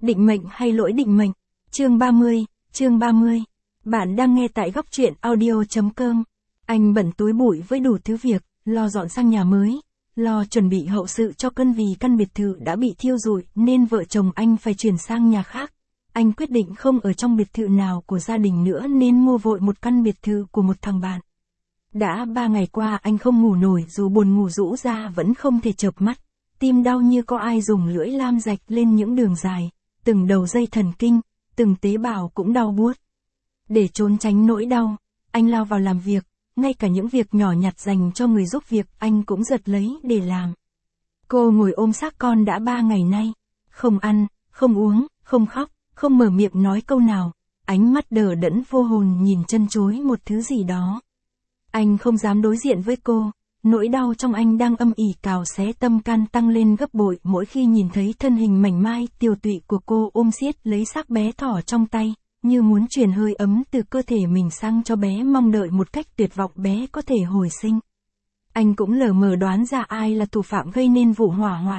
Định mệnh hay lỗi định mệnh? Chương 30. Bạn đang nghe tại góc truyện audio.com. Anh bận túi bụi với đủ thứ việc, lo dọn sang nhà mới, lo chuẩn bị hậu sự cho vì căn biệt thự đã bị thiêu rụi nên vợ chồng anh phải chuyển sang nhà khác. Anh quyết định không ở trong biệt thự nào của gia đình nữa nên mua vội một căn biệt thự của một thằng bạn. Đã 3 ngày qua anh không ngủ nổi, dù buồn ngủ rũ ra vẫn không thể chợp mắt. Tim đau như có ai dùng lưỡi lam rạch lên những đường dài, từng đầu dây thần kinh, từng tế bào cũng đau buốt. Để trốn tránh nỗi đau, anh lao vào làm việc, ngay cả những việc nhỏ nhặt dành cho người giúp việc anh cũng giật lấy để làm. Cô ngồi ôm xác con đã 3 ngày nay, không ăn, không uống, không khóc, không mở miệng nói câu nào, ánh mắt đờ đẫn vô hồn nhìn chân chối một thứ gì đó. Anh không dám đối diện với cô, nỗi đau trong anh đang âm ỉ cào xé tâm can tăng lên gấp bội mỗi khi nhìn thấy thân hình mảnh mai tiều tụy của cô ôm siết lấy xác bé thỏ trong tay, như muốn truyền hơi ấm từ cơ thể mình sang cho bé, mong đợi một cách tuyệt vọng bé có thể hồi sinh. Anh cũng lờ mờ đoán ra ai là thủ phạm gây nên vụ hỏa hoạn.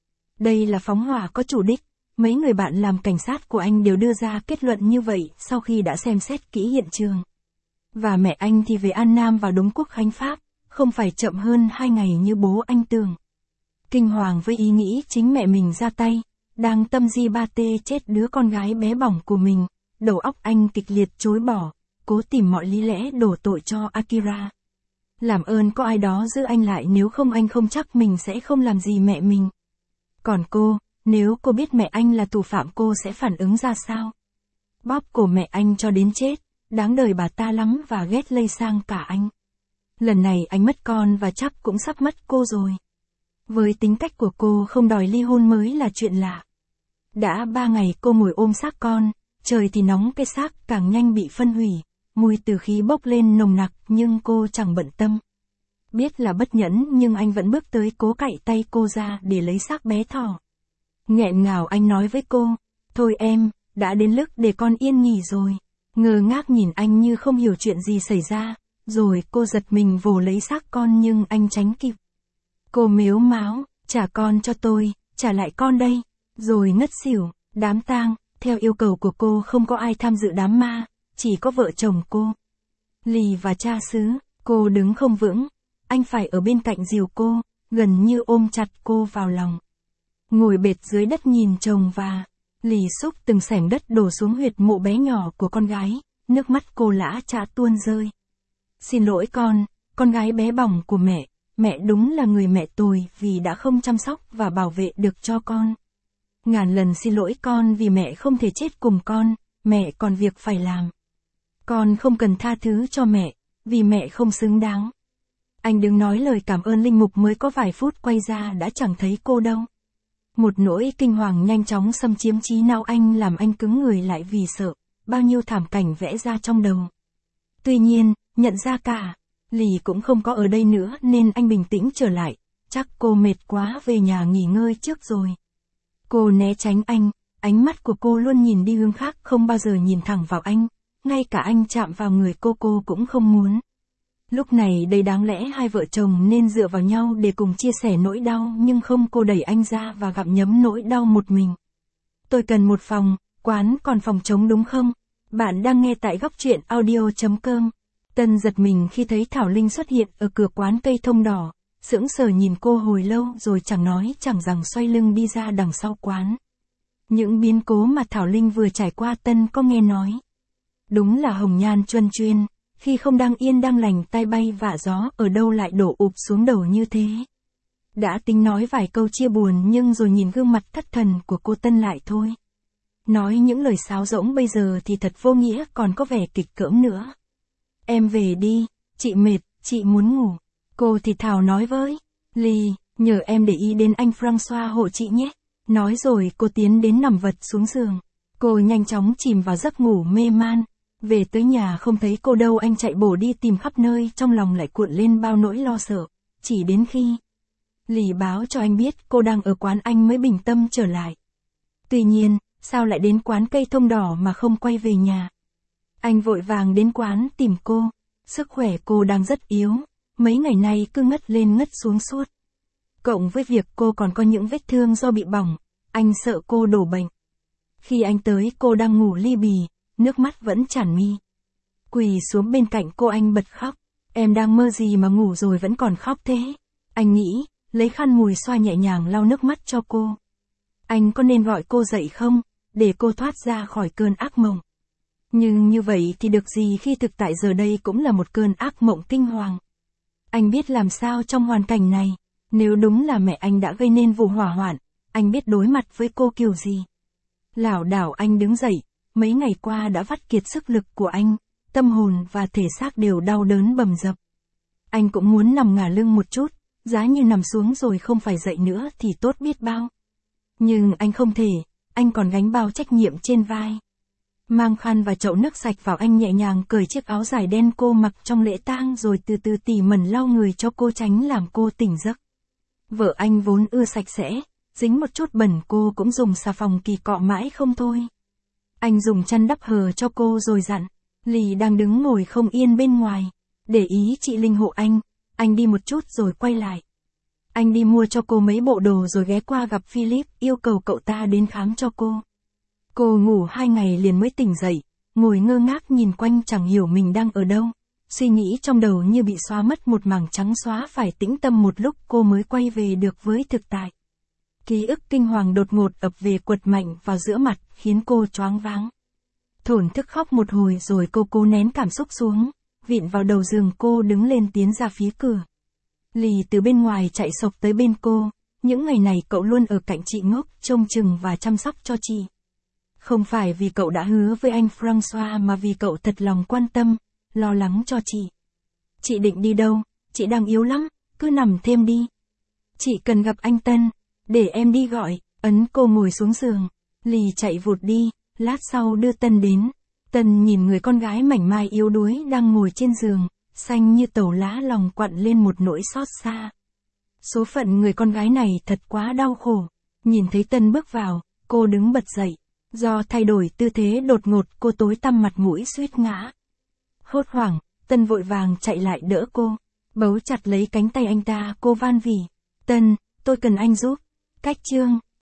Đây là phóng hỏa có chủ đích, mấy người bạn làm cảnh sát của anh đều đưa ra kết luận như vậy sau khi đã xem xét kỹ hiện trường. Và mẹ anh thì về An Nam vào Đống Quốc Khánh Pháp, không phải chậm hơn 2 ngày như bố anh tưởng. Kinh hoàng với ý nghĩ chính mẹ mình ra tay, đang tâm di ba tê chết đứa con gái bé bỏng của mình, đầu óc anh kịch liệt chối bỏ, cố tìm mọi lý lẽ đổ tội cho Akira. Làm ơn có ai đó giữ anh lại, nếu không anh không chắc mình sẽ không làm gì mẹ mình. Còn cô, nếu cô biết mẹ anh là thủ phạm cô sẽ phản ứng ra sao? Bóp cổ mẹ anh cho đến chết, đáng đời bà ta lắm và ghét lây sang cả anh. Lần này anh mất con và chắc cũng sắp mất cô rồi. Với tính cách của cô, không đòi ly hôn mới là chuyện lạ. Đã 3 ngày cô ngồi ôm xác con, trời thì nóng, cái xác càng nhanh bị phân hủy, mùi tử khí bốc lên nồng nặc nhưng cô chẳng bận tâm. Biết là bất nhẫn nhưng anh vẫn bước tới cố cạy tay cô ra để lấy xác bé thỏ. Nghẹn ngào anh nói với cô, thôi em, đã đến lúc để con yên nghỉ rồi. Ngơ ngác nhìn anh như không hiểu chuyện gì xảy ra, rồi cô giật mình vồ lấy xác con nhưng anh tránh kịp. Cô mếu máo, trả con cho tôi, trả lại con đây, rồi ngất xỉu. Đám tang, theo yêu cầu của cô không có ai tham dự đám ma, chỉ có vợ chồng cô. Lì và cha xứ, cô đứng không vững, anh phải ở bên cạnh dìu cô, gần như ôm chặt cô vào lòng. Ngồi bệt dưới đất nhìn chồng và Lì xúc từng xẻng đất đổ xuống huyệt mộ bé nhỏ của con gái, nước mắt cô lã chã tuôn rơi. Xin lỗi con gái bé bỏng của mẹ đúng là người mẹ tồi vì đã không chăm sóc và bảo vệ được cho con. Ngàn lần xin lỗi con vì mẹ không thể chết cùng con, mẹ còn việc phải làm. Con không cần tha thứ cho mẹ, vì mẹ không xứng đáng. Anh đứng nói lời cảm ơn linh mục mới có vài phút quay ra đã chẳng thấy cô đâu. Một nỗi kinh hoàng nhanh chóng xâm chiếm trí não anh làm anh cứng người lại vì sợ, bao nhiêu thảm cảnh vẽ ra trong đầu. Tuy nhiên, nhận ra cả, Lì cũng không có ở đây nữa nên anh bình tĩnh trở lại, chắc cô mệt quá về nhà nghỉ ngơi trước rồi. Cô né tránh anh, ánh mắt của cô luôn nhìn đi hướng khác, không bao giờ nhìn thẳng vào anh, ngay cả anh chạm vào người cô cũng không muốn. Lúc này đây đáng lẽ hai vợ chồng nên dựa vào nhau để cùng chia sẻ nỗi đau, nhưng không, cô đẩy anh ra và gặm nhấm nỗi đau một mình. Tôi cần một phòng, quán còn phòng trống đúng không? Bạn đang nghe tại góc truyện audio.com. Tân giật mình khi thấy Thảo Linh xuất hiện ở cửa quán cây thông đỏ, sững sờ nhìn cô hồi lâu rồi chẳng nói chẳng rằng xoay lưng đi ra đằng sau quán. Những biến cố mà Thảo Linh vừa trải qua Tân có nghe nói. Đúng là hồng nhan chuân chuyên, khi không đang yên đang lành tai bay vạ gió ở đâu lại đổ ụp xuống đầu như thế. Đã tính nói vài câu chia buồn nhưng rồi nhìn gương mặt thất thần của cô Tân lại thôi. Nói những lời sáo rỗng bây giờ thì thật vô nghĩa, còn có vẻ kịch cỡm nữa. Em về đi, chị mệt, chị muốn ngủ. Cô thì thào nói với Lì, nhờ em để ý đến anh François hộ chị nhé. Nói rồi cô tiến đến nằm vật xuống giường. Cô nhanh chóng chìm vào giấc ngủ mê man. Về tới nhà không thấy cô đâu, anh chạy bổ đi tìm khắp nơi, trong lòng lại cuộn lên bao nỗi lo sợ. Chỉ đến khi Lì báo cho anh biết cô đang ở quán anh mới bình tâm trở lại. Tuy nhiên, sao lại đến quán cây thông đỏ mà không quay về nhà? Anh vội vàng đến quán tìm cô. Sức khỏe cô đang rất yếu, mấy ngày nay cứ ngất lên ngất xuống suốt. Cộng với việc cô còn có những vết thương do bị bỏng, anh sợ cô đổ bệnh. Khi anh tới cô đang ngủ li bì, nước mắt vẫn tràn mi. Quỳ xuống bên cạnh cô anh bật khóc. Em đang mơ gì mà ngủ rồi vẫn còn khóc thế? Anh nghĩ, lấy khăn mùi xoa nhẹ nhàng lau nước mắt cho cô. Anh có nên gọi cô dậy không, để cô thoát ra khỏi cơn ác mộng? Nhưng như vậy thì được gì khi thực tại giờ đây cũng là một cơn ác mộng kinh hoàng. Anh biết làm sao trong hoàn cảnh này, nếu đúng là mẹ anh đã gây nên vụ hỏa hoạn, anh biết đối mặt với cô kiểu gì. Lảo đảo anh đứng dậy, mấy ngày qua đã vắt kiệt sức lực của anh, tâm hồn và thể xác đều đau đớn bầm dập. Anh cũng muốn nằm ngả lưng một chút, giá như nằm xuống rồi không phải dậy nữa thì tốt biết bao. Nhưng anh không thể, anh còn gánh bao trách nhiệm trên vai. Mang khăn và chậu nước sạch vào, anh nhẹ nhàng cởi chiếc áo dài đen cô mặc trong lễ tang rồi từ từ tỉ mẩn lau người cho cô tránh làm cô tỉnh giấc. Vợ anh vốn ưa sạch sẽ, dính một chút bẩn cô cũng dùng xà phòng kỳ cọ mãi không thôi. Anh dùng chăn đắp hờ cho cô rồi dặn, Lì đang đứng ngồi không yên bên ngoài, để ý chị Linh hộ anh đi một chút rồi quay lại. Anh đi mua cho cô mấy bộ đồ rồi ghé qua gặp Philip, yêu cầu cậu ta đến khám cho cô. Cô ngủ 2 ngày liền mới tỉnh dậy, ngồi ngơ ngác nhìn quanh chẳng hiểu mình đang ở đâu. Suy nghĩ trong đầu như bị xóa mất một mảng trắng xóa, phải tĩnh tâm một lúc cô mới quay về được với thực tại. Ký ức kinh hoàng đột ngột ập về quật mạnh vào giữa mặt, khiến cô choáng váng. Thổn thức khóc một hồi rồi cô cố nén cảm xúc xuống, vịn vào đầu giường cô đứng lên tiến ra phía cửa. Lì từ bên ngoài chạy xộc tới bên cô, những ngày này cậu luôn ở cạnh chị ngốc, trông chừng và chăm sóc cho chị. Không phải vì cậu đã hứa với anh François mà vì cậu thật lòng quan tâm, lo lắng cho chị. Chị định đi đâu, chị đang yếu lắm, cứ nằm thêm đi. Chị cần gặp anh Tân, để em đi gọi, ấn cô ngồi xuống giường. Lì chạy vụt đi, lát sau đưa Tân đến. Tân nhìn người con gái mảnh mai yếu đuối đang ngồi trên giường, xanh như tàu lá, lòng quặn lên một nỗi xót xa. Số phận người con gái này thật quá đau khổ. Nhìn thấy Tân bước vào, cô đứng bật dậy. Do thay đổi tư thế đột ngột cô tối tăm mặt mũi suýt ngã. Hốt hoảng, Tân vội vàng chạy lại đỡ cô. Bấu chặt lấy cánh tay anh ta, cô van vỉ. Tân, tôi cần anh giúp. Cách chương.